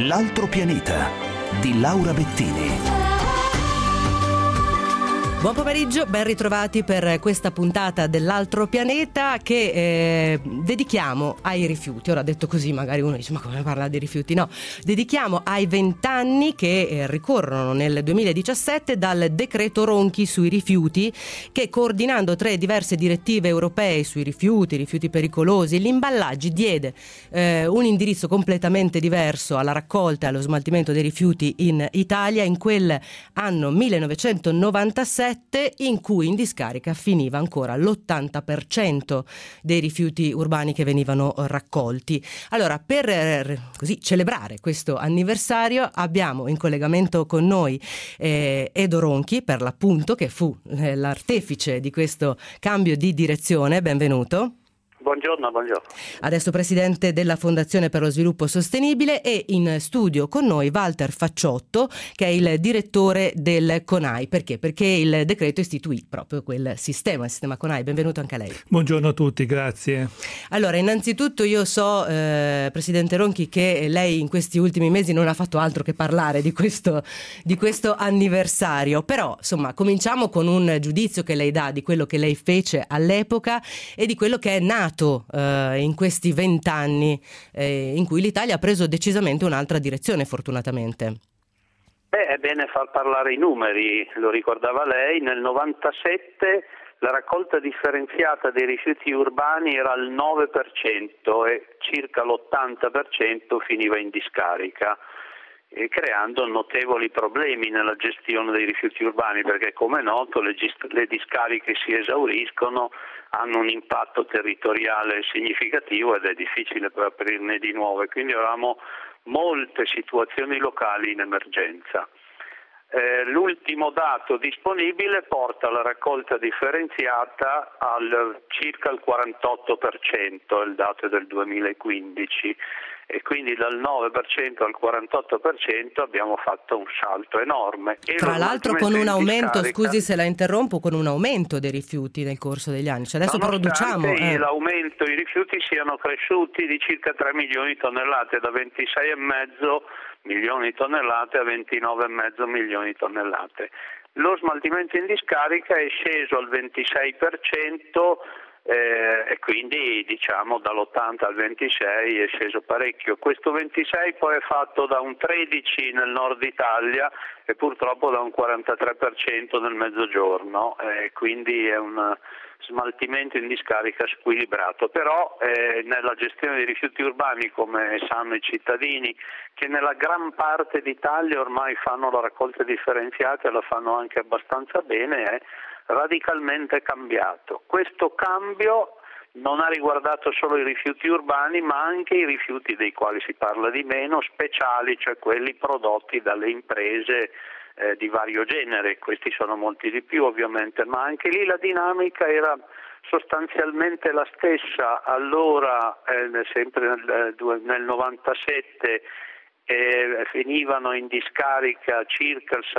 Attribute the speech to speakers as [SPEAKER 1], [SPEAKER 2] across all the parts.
[SPEAKER 1] L'altro pianeta di Laura Bettini.
[SPEAKER 2] Buon pomeriggio, ben ritrovati per questa puntata dell'altro pianeta che dedichiamo ai rifiuti. Ora detto così magari uno dice ma come parla di rifiuti? No, dedichiamo ai 20 anni che ricorrono nel 2017 dal decreto Ronchi sui rifiuti, che coordinando 3 diverse direttive europee sui rifiuti pericolosi, gli imballaggi, diede un indirizzo completamente diverso alla raccolta e allo smaltimento dei rifiuti in Italia in quel anno 1997, in cui in discarica finiva ancora l'80% dei rifiuti urbani che venivano raccolti. Allora, per così celebrare questo anniversario abbiamo in collegamento con noi Edo Ronchi, per l'appunto, che fu l'artefice di questo cambio di direzione. Benvenuto.
[SPEAKER 3] Buongiorno.
[SPEAKER 2] Adesso presidente della Fondazione per lo Sviluppo Sostenibile, e in studio con noi Walter Facciotto, che è il direttore del CONAI. Perché? Perché il decreto istituì proprio quel sistema, il sistema CONAI. Benvenuto anche a lei.
[SPEAKER 4] Buongiorno a tutti, grazie.
[SPEAKER 2] Allora, innanzitutto io so, presidente Ronchi, che lei in questi ultimi mesi non ha fatto altro che parlare di questo anniversario, però insomma cominciamo con un giudizio che lei dà di quello che lei fece all'epoca e di quello che è nato in questi 20 anni in cui l'Italia ha preso decisamente un'altra direzione, fortunatamente.
[SPEAKER 3] È bene far parlare i numeri, lo ricordava lei. Nel 97 la raccolta differenziata dei rifiuti urbani era al 9% e circa l'80% finiva in discarica, creando notevoli problemi nella gestione dei rifiuti urbani, perché come è noto le discariche si esauriscono, hanno un impatto territoriale significativo ed è difficile poi aprirne di nuove, quindi avevamo molte situazioni locali in emergenza. L'ultimo dato disponibile porta la raccolta differenziata al circa il 48%, il dato è del 2015, e quindi dal 9% al 48% abbiamo fatto un salto enorme.
[SPEAKER 2] Tra l'altro con un aumento, scusi se la interrompo, con un aumento dei rifiuti nel corso degli anni, cioè adesso produciamo...
[SPEAKER 3] L'aumento, i rifiuti siano cresciuti di circa 3 milioni di tonnellate, da 26,5 milioni di tonnellate a 29,5 milioni di tonnellate. Lo smaltimento in discarica è sceso al 26%, e quindi diciamo dall'80 al 26 è sceso parecchio. Questo 26 poi è fatto da un 13 nel nord Italia e purtroppo da un 43% nel mezzogiorno, quindi è un smaltimento in discarica squilibrato. Però nella gestione dei rifiuti urbani, come sanno i cittadini, che nella gran parte d'Italia ormai fanno la raccolta differenziata e la fanno anche abbastanza bene, è radicalmente cambiato. Questo cambio non ha riguardato solo i rifiuti urbani, ma anche i rifiuti dei quali si parla di meno, speciali, cioè quelli prodotti dalle imprese di vario genere. Questi sono molti di più ovviamente, ma anche lì la dinamica era sostanzialmente la stessa. Allora, sempre nel 97, finivano in discarica circa il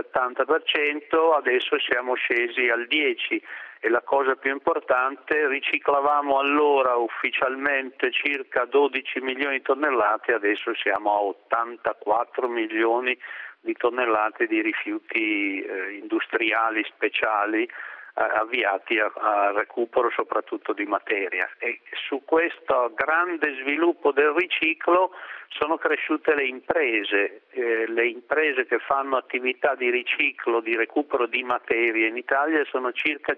[SPEAKER 3] 70%, adesso siamo scesi al 10%, e la cosa più importante, riciclavamo allora ufficialmente circa 12 milioni di tonnellate, adesso siamo a 84 milioni di tonnellate di rifiuti industriali speciali avviati a recupero soprattutto di materia. E su questo grande sviluppo del riciclo sono cresciute le imprese che fanno attività di riciclo, di recupero di materie in Italia sono circa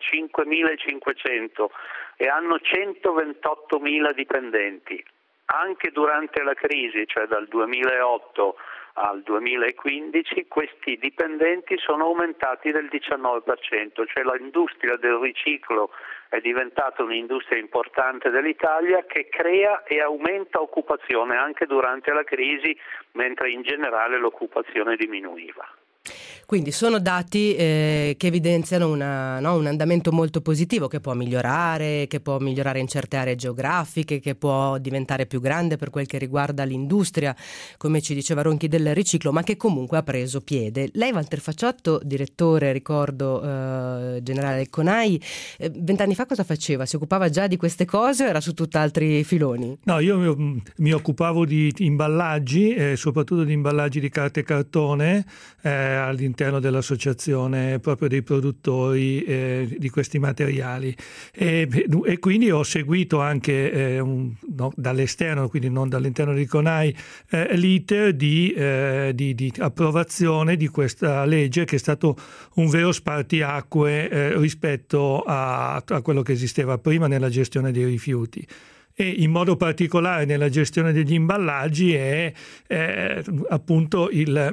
[SPEAKER 3] 5.500 e hanno 128.000 dipendenti. Anche durante la crisi, cioè dal 2008 al 2015, questi dipendenti sono aumentati del 19%, cioè l'industria del riciclo è diventata un'industria importante dell'Italia che crea e aumenta occupazione anche durante la crisi, mentre in generale l'occupazione diminuiva.
[SPEAKER 2] Quindi sono dati che evidenziano un andamento molto positivo, che può migliorare in certe aree geografiche, che può diventare più grande per quel che riguarda l'industria, come ci diceva Ronchi, del riciclo, ma che comunque ha preso piede. Lei, Walter Facciotto, direttore, ricordo, generale del CONAI, 20 anni fa cosa faceva? Si occupava già di queste cose o era su tutt'altri filoni?
[SPEAKER 4] No, io mi occupavo di imballaggi, soprattutto di imballaggi di carta e cartone, all'interno dell'associazione proprio dei produttori di questi materiali, e quindi ho seguito anche dall'esterno, quindi non dall'interno di CONAI, l'iter di approvazione di questa legge, che è stato un vero spartiacque rispetto a quello che esisteva prima nella gestione dei rifiuti. E in modo particolare nella gestione degli imballaggi è appunto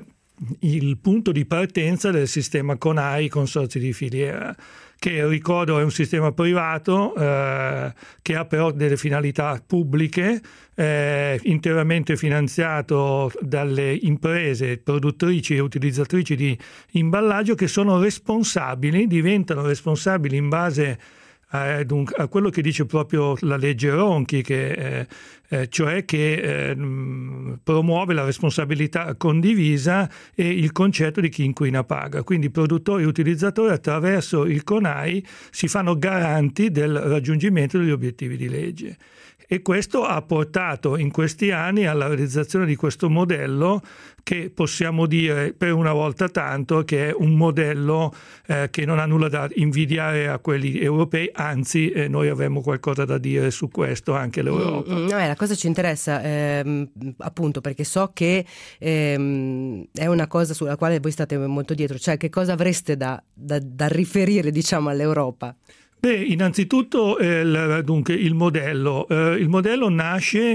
[SPEAKER 4] il punto di partenza del sistema CONAI, consorzi di filiera, che ricordo è un sistema privato che ha però delle finalità pubbliche, interamente finanziato dalle imprese produttrici e utilizzatrici di imballaggio, che diventano responsabili in base a quello che dice proprio la legge Ronchi, cioè che promuove la responsabilità condivisa e il concetto di chi inquina paga. Quindi produttori e utilizzatori attraverso il CONAI si fanno garanti del raggiungimento degli obiettivi di legge. E questo ha portato in questi anni alla realizzazione di questo modello, che possiamo dire per una volta tanto che è un modello che non ha nulla da invidiare a quelli europei, anzi noi avremmo qualcosa da dire su questo anche l'Europa.
[SPEAKER 2] La cosa ci interessa appunto perché so che è una cosa sulla quale voi state molto dietro, cioè che cosa avreste da riferire, diciamo, all'Europa?
[SPEAKER 4] Innanzitutto dunque il modello nasce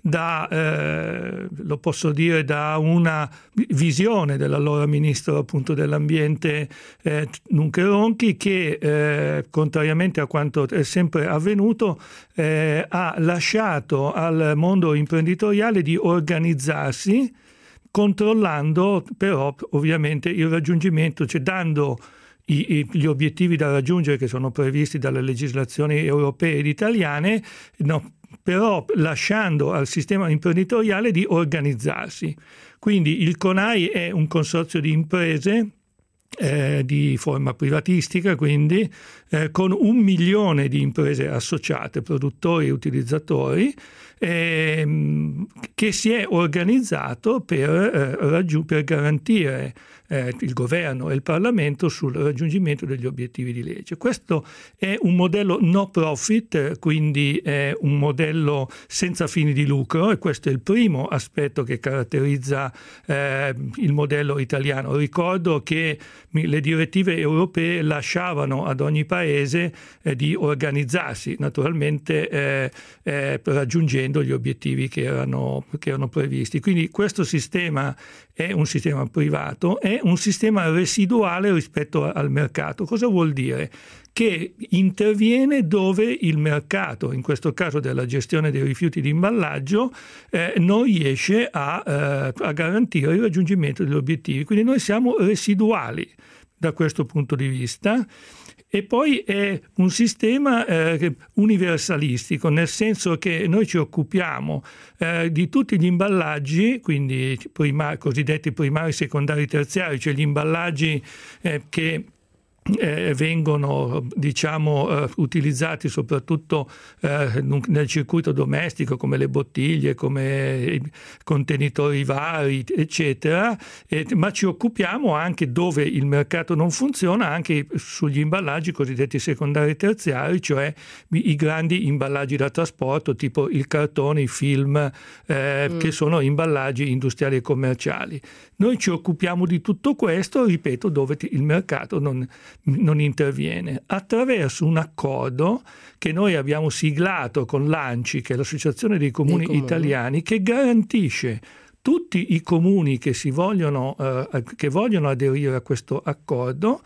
[SPEAKER 4] lo posso dire, da una visione dell'allora ministro appunto dell'ambiente Nunche Ronchi, che contrariamente a quanto è sempre avvenuto ha lasciato al mondo imprenditoriale di organizzarsi, controllando però ovviamente il raggiungimento, cioè dando gli obiettivi da raggiungere che sono previsti dalle legislazioni europee ed italiane, però lasciando al sistema imprenditoriale di organizzarsi. Quindi il CONAI è un consorzio di imprese di forma privatistica, quindi con 1 milione di imprese associate, produttori e utilizzatori, che si è organizzato per garantire il governo e il Parlamento sul raggiungimento degli obiettivi di legge. Questo è un modello no profit, quindi è un modello senza fini di lucro, e questo è il primo aspetto che caratterizza il modello italiano. Ricordo che le direttive europee lasciavano ad ogni paese di organizzarsi, naturalmente raggiungendo gli obiettivi che erano previsti. Quindi questo sistema è un sistema privato, è un sistema residuale rispetto al mercato. Cosa vuol dire? Che interviene dove il mercato, in questo caso della gestione dei rifiuti di imballaggio, non riesce a garantire il raggiungimento degli obiettivi. Quindi noi siamo residuali da questo punto di vista. E poi è un sistema universalistico, nel senso che noi ci occupiamo di tutti gli imballaggi, quindi cosiddetti primari, secondari, terziari, cioè gli imballaggi che vengono utilizzati soprattutto nel circuito domestico, come le bottiglie, come i contenitori vari, eccetera, ma ci occupiamo anche dove il mercato non funziona, anche sugli imballaggi cosiddetti secondari e terziari, cioè i grandi imballaggi da trasporto tipo il cartone, i film, che sono imballaggi industriali e commerciali. Noi ci occupiamo di tutto questo, ripeto, dove il mercato non interviene, attraverso un accordo che noi abbiamo siglato con l'ANCI, che è l'Associazione dei Comuni Italiani, che garantisce tutti i comuni che vogliono aderire a questo accordo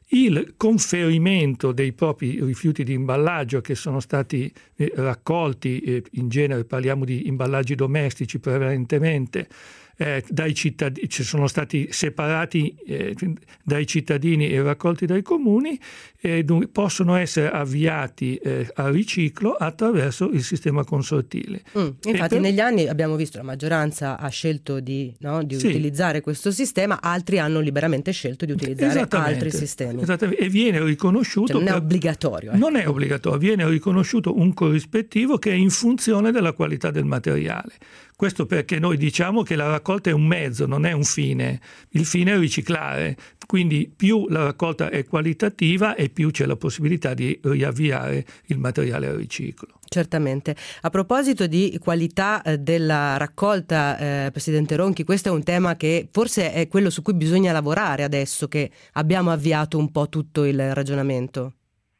[SPEAKER 4] il conferimento dei propri rifiuti di imballaggio che sono stati raccolti, in genere parliamo di imballaggi domestici prevalentemente, dai cittadini, sono stati separati dai cittadini e raccolti dai comuni, possono essere avviati al riciclo attraverso il sistema consortile.
[SPEAKER 2] Infatti negli anni abbiamo visto la maggioranza ha scelto di utilizzare questo sistema, altri hanno liberamente scelto di utilizzare altri sistemi.
[SPEAKER 4] Esattamente. E viene riconosciuto,
[SPEAKER 2] non è obbligatorio.
[SPEAKER 4] Non è obbligatorio, viene riconosciuto un corrispettivo che è in funzione della qualità del materiale. Questo perché noi diciamo che la raccolta è un mezzo, non è un fine. Il fine è riciclare, quindi più la raccolta è qualitativa e più c'è la possibilità di riavviare il materiale al riciclo.
[SPEAKER 2] Certamente. A proposito di qualità della raccolta, Presidente Ronchi, questo è un tema che forse è quello su cui bisogna lavorare adesso che abbiamo avviato un po' tutto il ragionamento.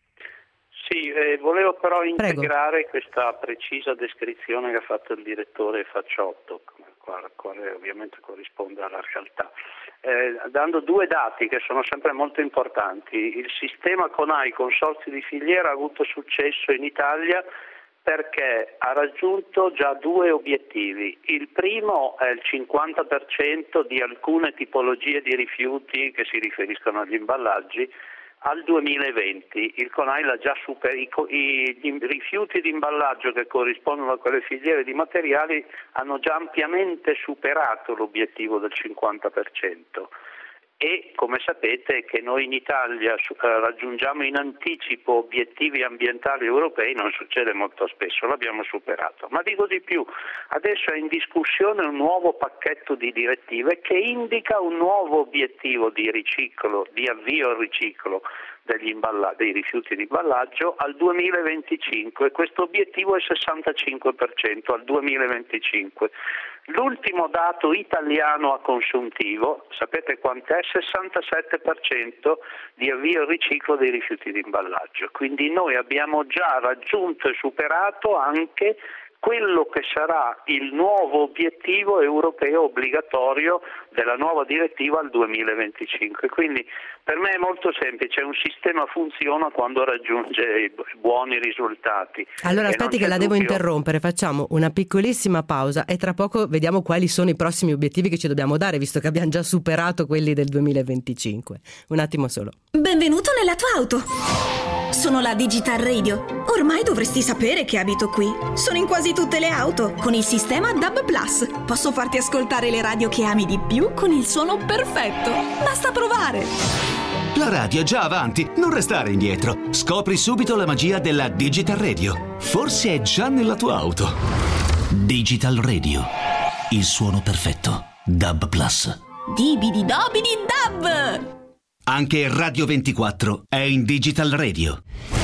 [SPEAKER 3] Sì, volevo però integrare questa precisa descrizione che ha fatto il direttore Facciotto, la quale ovviamente corrisponde alla realtà, dando due dati che sono sempre molto importanti. Il sistema CONAI, consorzi di filiera, ha avuto successo in Italia perché ha raggiunto già due obiettivi. Il primo è il 50% di alcune tipologie di rifiuti che si riferiscono agli imballaggi al 2020. Il CONAI l'ha già superato. I rifiuti di imballaggio che corrispondono a quelle filiere di materiali hanno già ampiamente superato l'obiettivo del 50%. E come sapete che noi in Italia raggiungiamo in anticipo obiettivi ambientali europei non succede molto spesso, l'abbiamo superato. Ma dico di più, adesso è in discussione un nuovo pacchetto di direttive che indica un nuovo obiettivo di riciclo, di avvio al riciclo dei rifiuti di imballaggio al 2025 e questo obiettivo è 65% al 2025. L'ultimo dato italiano a consuntivo, sapete quant'è? 67% di avvio al riciclo dei rifiuti di imballaggio. Quindi noi abbiamo già raggiunto e superato anche quello che sarà il nuovo obiettivo europeo obbligatorio della nuova direttiva al 2025. Quindi per me è molto semplice, un sistema funziona quando raggiunge buoni risultati.
[SPEAKER 2] Allora aspetti che la devo interrompere, facciamo una piccolissima pausa e tra poco vediamo quali sono i prossimi obiettivi che ci dobbiamo dare, visto che abbiamo già superato quelli del 2025. Un attimo solo.
[SPEAKER 5] Benvenuto nella tua auto. Sono la Digital Radio. Ormai dovresti sapere che abito qui. Sono in quasi tutte le auto. Con il sistema DAB+. Posso farti ascoltare le radio che ami di più con il suono perfetto. Basta provare.
[SPEAKER 1] La radio è già avanti, non restare indietro. Scopri subito la magia della Digital Radio. Forse è già nella tua auto. Digital Radio. Il suono perfetto. DAB+.
[SPEAKER 5] Dibidi dobidi dab!
[SPEAKER 1] Anche Radio 24 è in Digital Radio.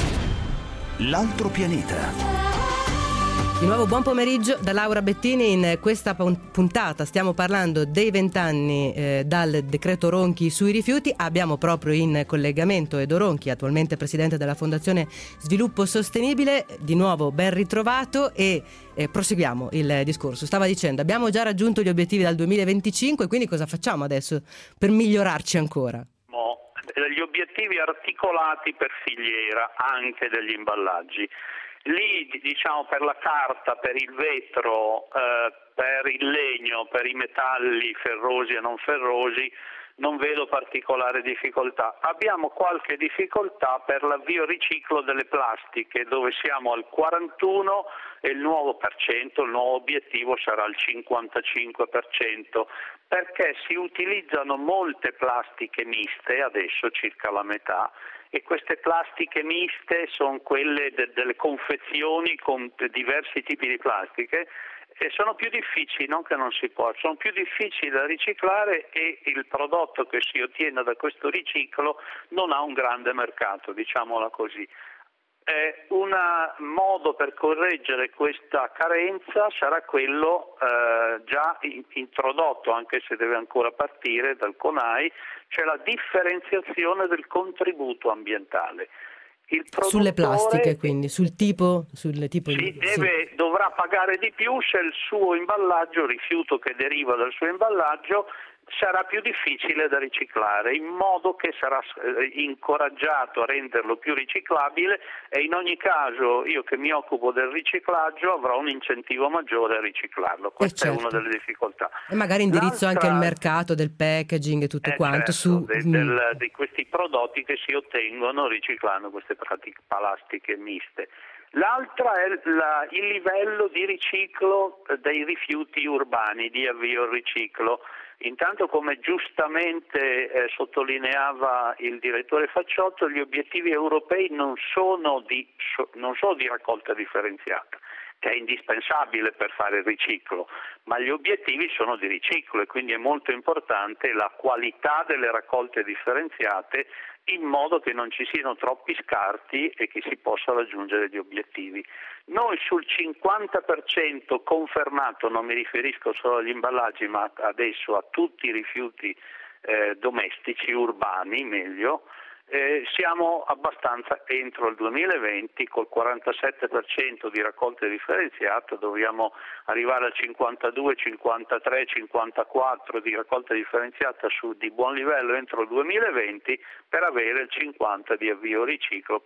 [SPEAKER 1] L'altro pianeta.
[SPEAKER 2] Di nuovo buon pomeriggio da Laura Bettini. In questa puntata stiamo parlando dei 20 anni dal decreto Ronchi sui rifiuti. Abbiamo proprio in collegamento Edo Ronchi, attualmente presidente della Fondazione Sviluppo Sostenibile. Di nuovo ben ritrovato e proseguiamo il discorso. Stava dicendo, abbiamo già raggiunto gli obiettivi dal 2025, quindi cosa facciamo adesso per migliorarci ancora?
[SPEAKER 3] Gli obiettivi articolati per filiera anche degli imballaggi. Lì diciamo per la carta, per il vetro, per il legno, per i metalli ferrosi e non ferrosi non vedo particolare difficoltà. Abbiamo qualche difficoltà per l'avvio riciclo delle plastiche, dove siamo al 41 e il nuovo obiettivo sarà il 55%, perché si utilizzano molte plastiche miste, adesso circa la metà, e queste plastiche miste sono quelle delle confezioni con diversi tipi di plastiche e sono più difficili, non che non si può, sono più difficili da riciclare e il prodotto che si ottiene da questo riciclo non ha un grande mercato, diciamola così. Un modo per correggere questa carenza sarà quello già introdotto, anche se deve ancora partire dal CONAI, cioè la differenziazione del contributo ambientale.
[SPEAKER 2] Sulle plastiche, quindi sul tipo
[SPEAKER 3] dovrà pagare di più se il suo imballaggio, rifiuto che deriva dal suo imballaggio, sarà più difficile da riciclare, in modo che sarà incoraggiato a renderlo più riciclabile, e in ogni caso io che mi occupo del riciclaggio avrò un incentivo maggiore a riciclarlo. Questa è una delle difficoltà.
[SPEAKER 2] E magari indirizzo anche il mercato del packaging e tutto quanto
[SPEAKER 3] di questi prodotti che si ottengono riciclando queste plastiche miste. L'altra è il livello di riciclo dei rifiuti urbani, di avvio al riciclo. Intanto, come giustamente sottolineava il direttore Facciotto, gli obiettivi europei non sono di raccolta differenziata, che è indispensabile per fare il riciclo, ma gli obiettivi sono di riciclo, e quindi è molto importante la qualità delle raccolte differenziate, in modo che non ci siano troppi scarti e che si possa raggiungere gli obiettivi. Noi sul 50% confermato, non mi riferisco solo agli imballaggi, ma adesso a tutti i rifiuti domestici, urbani meglio, siamo abbastanza entro il 2020, col 47% di raccolta differenziata dobbiamo arrivare al 52, 53, 54 di raccolta differenziata di buon livello entro il 2020 per avere il 50 di avvio riciclo.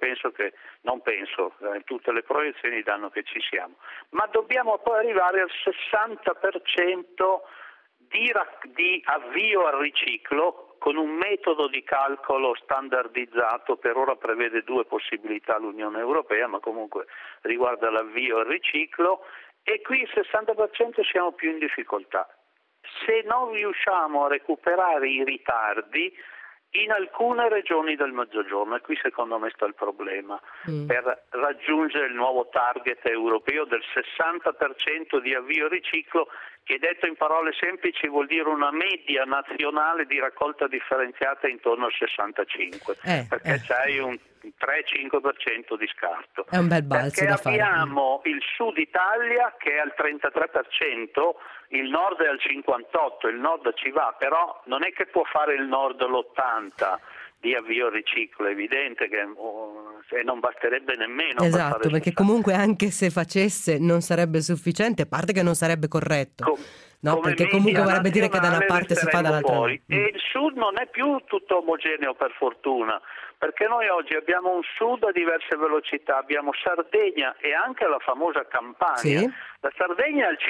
[SPEAKER 3] Tutte le proiezioni danno che ci siamo, ma dobbiamo poi arrivare al 60% di avvio al riciclo, con un metodo di calcolo standardizzato. Per ora prevede 2 possibilità l'Unione Europea, ma comunque riguarda l'avvio al riciclo, e qui il 60% siamo più in difficoltà. Se non riusciamo a recuperare i ritardi in alcune regioni del Mezzogiorno, e qui secondo me sta il problema, per raggiungere il nuovo target europeo del 60% di avvio al riciclo, che detto in parole semplici vuol dire una media nazionale di raccolta differenziata intorno al 65%, perché c'hai un 3-5% di scarto.
[SPEAKER 2] È un bel balzo da fare.
[SPEAKER 3] Perché abbiamo il sud Italia che è al 33%, il nord è al 58%, il nord ci va, però non è che può fare il nord l'80% di avvio al riciclo, è evidente che non basterebbe nemmeno.
[SPEAKER 2] Esatto, perché comunque anche se facesse non sarebbe sufficiente, a parte che non sarebbe corretto. Perché comunque vorrebbe dire che da una parte si fa dall'altra.
[SPEAKER 3] E il sud non è più tutto omogeneo, per fortuna, perché noi oggi abbiamo un sud a diverse velocità, abbiamo Sardegna e anche la famosa Campania. Sì. La Sardegna è al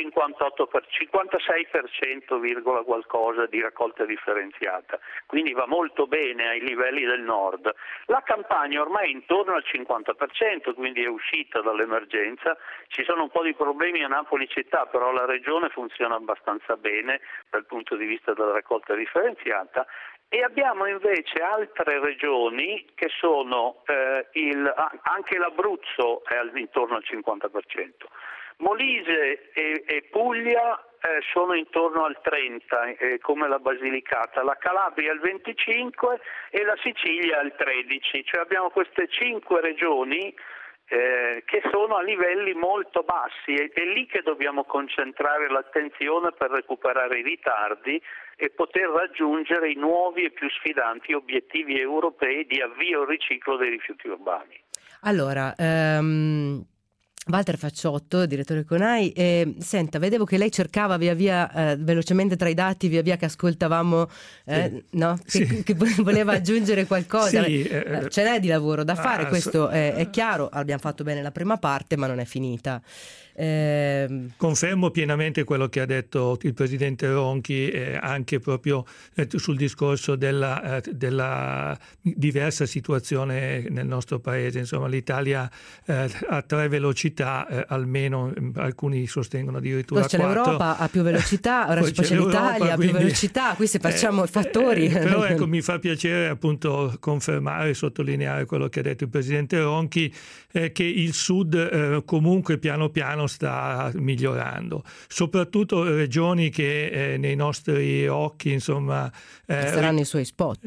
[SPEAKER 3] 56% virgola qualcosa di raccolta differenziata, quindi va molto bene ai livelli del nord. La Campania ormai è intorno al 50%, quindi è uscita dall'emergenza. Ci sono un po' di problemi a Napoli città, però la regione funziona abbastanza bene dal punto di vista della raccolta differenziata. E abbiamo invece altre regioni che sono, anche l'Abruzzo è intorno al 50%. Molise e Puglia sono intorno al 30%, come la Basilicata, la Calabria al 25% e la Sicilia al 13%. Cioè abbiamo queste 5 regioni che sono a livelli molto bassi, ed è lì che dobbiamo concentrare l'attenzione per recuperare i ritardi e poter raggiungere i nuovi e più sfidanti obiettivi europei di avvio al riciclo dei rifiuti urbani.
[SPEAKER 2] Allora, Walter Facciotto, direttore CONAI, senta, vedevo che lei cercava via via velocemente tra i dati, via via che ascoltavamo, che voleva aggiungere qualcosa. Sì, ce n'è di lavoro da fare, questo è chiaro, abbiamo fatto bene la prima parte, ma non è finita.
[SPEAKER 4] Confermo pienamente quello che ha detto il presidente Ronchi, anche proprio sul discorso della diversa situazione nel nostro paese. Insomma, l'Italia ha 3 velocità, almeno alcuni sostengono addirittura 4.
[SPEAKER 2] C'è l'Europa a più velocità, ora poi c'è l'Italia a più velocità, qui se facciamo i fattori.
[SPEAKER 4] Però ecco, mi fa piacere appunto confermare e sottolineare quello che ha detto il presidente Ronchi, che il Sud comunque piano piano sta migliorando, soprattutto regioni che nei nostri occhi, insomma,
[SPEAKER 2] saranno i suoi spot,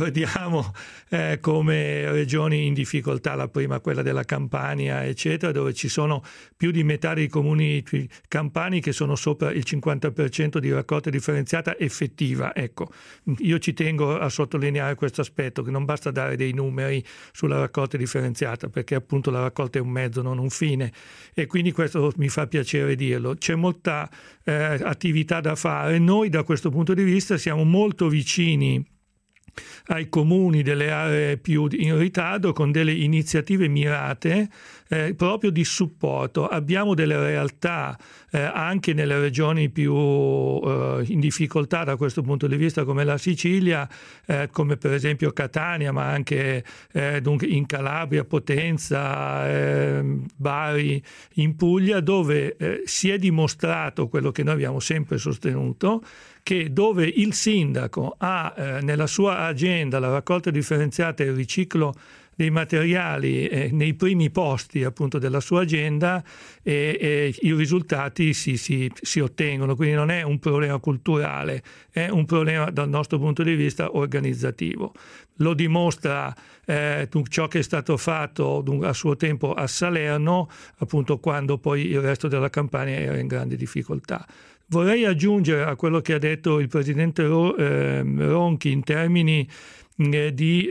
[SPEAKER 4] ricordiamo come regioni in difficoltà, la prima quella della Campania eccetera, dove ci sono più di metà dei comuni campani che sono sopra il 50% di raccolta differenziata effettiva. Ecco, io ci tengo a sottolineare questo aspetto, che non basta dare dei numeri sulla raccolta differenziata, perché appunto la raccolta è un mezzo, non un fine, e quindi questo mi fa piacere dirlo. C'è molta attività da fare. Noi da questo punto di vista siamo molto vicini ai comuni delle aree più in ritardo con delle iniziative mirate proprio di supporto. Abbiamo delle realtà anche nelle regioni più in difficoltà da questo punto di vista, come la Sicilia, come per esempio Catania, ma anche in Calabria, Potenza, Bari, in Puglia, dove si è dimostrato quello che noi abbiamo sempre sostenuto, che dove il sindaco ha nella sua agenda la raccolta differenziata e il riciclo dei materiali nei primi posti appunto della sua agenda, i risultati si ottengono. Quindi non è un problema culturale, è un problema dal nostro punto di vista organizzativo. Lo dimostra ciò che è stato fatto a suo tempo a Salerno, appunto quando poi il resto della Campania era in grande difficoltà. Vorrei aggiungere a quello che ha detto il presidente Ronchi in termini di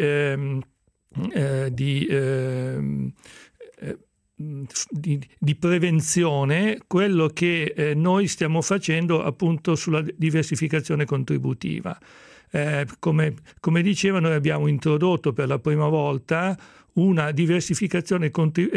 [SPEAKER 4] prevenzione quello che noi stiamo facendo appunto sulla diversificazione contributiva. Come diceva, noi abbiamo introdotto per la prima volta una diversificazione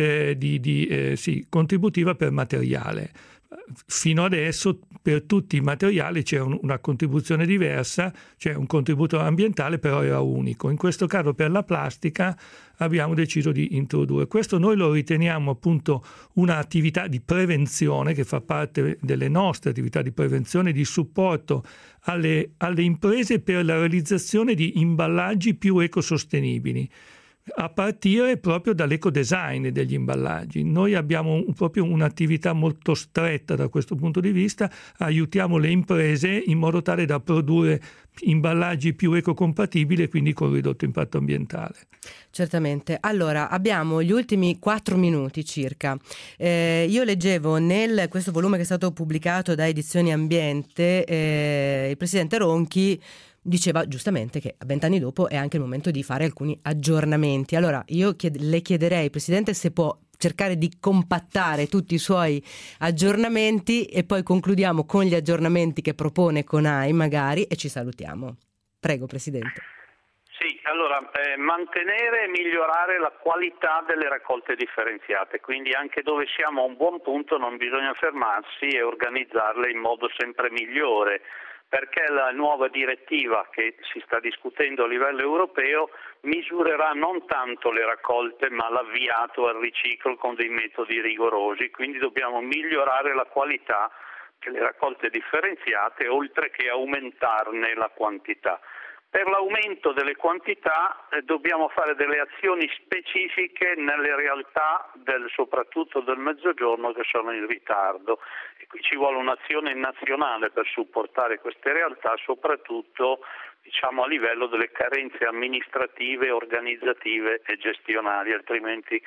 [SPEAKER 4] contributiva per materiale. Fino adesso per tutti i materiali c'era una contribuzione diversa, cioè un contributo ambientale, però era unico. In questo caso per la plastica abbiamo deciso di introdurre. Questo noi lo riteniamo appunto un'attività di prevenzione che fa parte delle nostre attività di prevenzione, di supporto alle imprese per la realizzazione di imballaggi più ecosostenibili, a partire proprio dall'ecodesign degli imballaggi. Noi abbiamo proprio un'attività molto stretta da questo punto di vista, aiutiamo le imprese in modo tale da produrre imballaggi più ecocompatibili e quindi con ridotto impatto ambientale. Certamente. Allora, abbiamo gli ultimi 4 minuti circa. Io leggevo questo volume che è stato pubblicato da Edizioni Ambiente, il presidente Ronchi diceva giustamente che 20 anni dopo è anche il momento di fare alcuni aggiornamenti. Allora io le chiederei, Presidente, se può cercare di compattare tutti i suoi aggiornamenti e poi concludiamo con gli aggiornamenti che propone CONAI magari e ci salutiamo. Prego, Presidente.
[SPEAKER 3] Sì, allora mantenere e migliorare la qualità delle raccolte differenziate, quindi anche dove siamo a un buon punto non bisogna fermarsi e organizzarle in modo sempre migliore, perché la nuova direttiva che si sta discutendo a livello europeo misurerà non tanto le raccolte ma l'avviato al riciclo con dei metodi rigorosi, quindi dobbiamo migliorare la qualità delle raccolte differenziate oltre che aumentarne la quantità. Per l'aumento delle quantità dobbiamo fare delle azioni specifiche nelle realtà soprattutto del Mezzogiorno che sono in ritardo e qui ci vuole un'azione nazionale per supportare queste realtà, soprattutto a livello delle carenze amministrative, organizzative e gestionali, altrimenti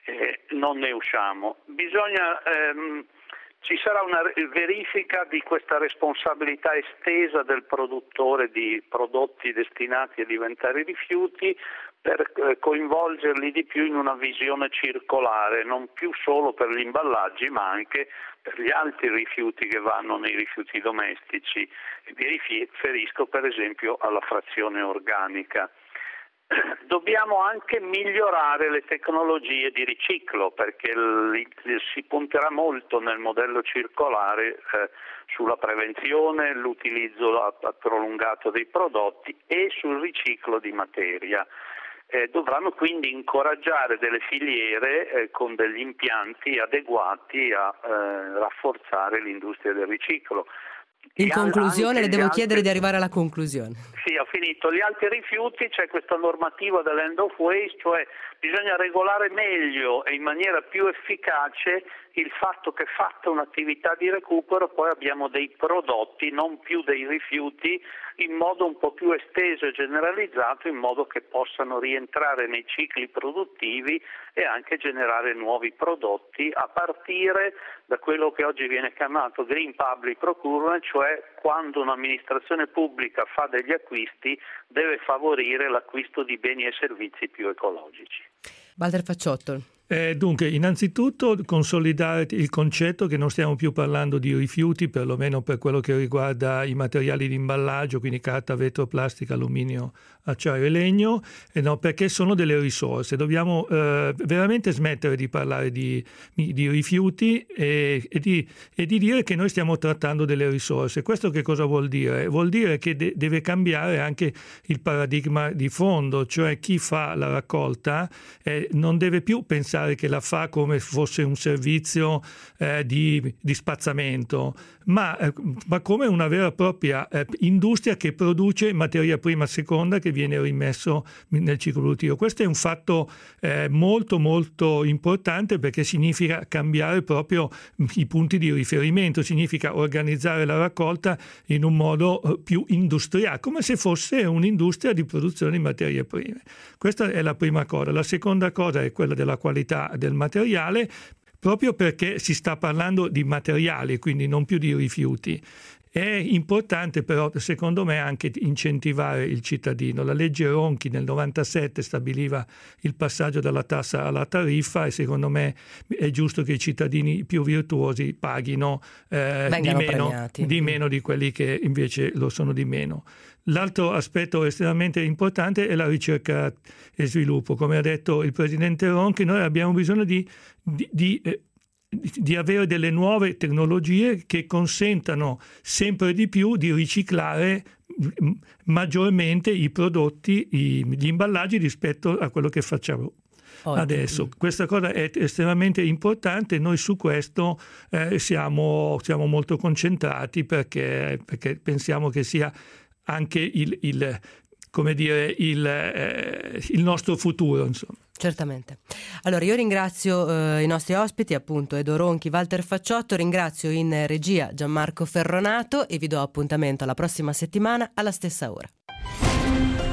[SPEAKER 3] non ne usciamo. Ci sarà una verifica di questa responsabilità estesa del produttore di prodotti destinati a diventare rifiuti per coinvolgerli di più in una visione circolare, non più solo per gli imballaggi ma anche per gli altri rifiuti che vanno nei rifiuti domestici. Mi riferisco per esempio alla frazione organica. Dobbiamo anche migliorare le tecnologie di riciclo perché si punterà molto nel modello circolare sulla prevenzione, l'utilizzo prolungato dei prodotti e sul riciclo di materia. Dovranno quindi incoraggiare delle filiere con degli impianti adeguati a rafforzare l'industria del riciclo.
[SPEAKER 2] In conclusione, le devo chiedere di arrivare alla conclusione.
[SPEAKER 3] Sì, ho finito. Gli altri rifiuti, c'è questa normativa dell'end of waste, cioè bisogna regolare meglio e in maniera più efficace il fatto che fatta un'attività di recupero poi abbiamo dei prodotti, non più dei rifiuti, in modo un po' più esteso e generalizzato, in modo che possano rientrare nei cicli produttivi e anche generare nuovi prodotti, a partire da quello che oggi viene chiamato Green Public Procurement, cioè quando un'amministrazione pubblica fa degli acquisti deve favorire l'acquisto di beni e servizi più ecologici.
[SPEAKER 2] Walter Facciotto.
[SPEAKER 4] Dunque, innanzitutto consolidare il concetto che non stiamo più parlando di rifiuti, perlomeno per quello che riguarda i materiali di imballaggio, quindi carta, vetro, plastica, alluminio, acciaio e legno, perché sono delle risorse. Dobbiamo veramente smettere di parlare di rifiuti e di dire che noi stiamo trattando delle risorse. Questo che cosa vuol dire? Vuol dire che deve cambiare anche il paradigma di fondo, cioè chi fa la raccolta non deve più pensare che la fa come fosse un servizio di spazzamento, ma come una vera e propria industria che produce materia prima seconda che viene rimesso nel ciclo produttivo. Questo è un fatto molto molto importante, perché significa cambiare proprio i punti di riferimento, significa organizzare la raccolta in un modo più industriale, come se fosse un'industria di produzione di materie prime. Questa è la prima cosa. La seconda cosa è quella della qualità del materiale, proprio perché si sta parlando di materiali, quindi non più di rifiuti. È importante però, secondo me, anche incentivare il cittadino. La legge Ronchi nel 97 stabiliva il passaggio dalla tassa alla tariffa e secondo me è giusto che i cittadini più virtuosi paghino di meno di quelli che invece lo sono di meno. L'altro aspetto estremamente importante è la ricerca e sviluppo. Come ha detto il Presidente Ronchi, noi abbiamo bisogno di avere delle nuove tecnologie che consentano sempre di più di riciclare maggiormente i prodotti, gli imballaggi rispetto a quello che facciamo adesso. Questa cosa è estremamente importante. Noi su questo siamo molto concentrati perché pensiamo che sia anche il nostro futuro, insomma.
[SPEAKER 2] Certamente. Allora io ringrazio i nostri ospiti, appunto Edo Ronchi, Walter Facciotto, ringrazio in regia Gianmarco Ferronato e vi do appuntamento alla prossima settimana alla stessa ora.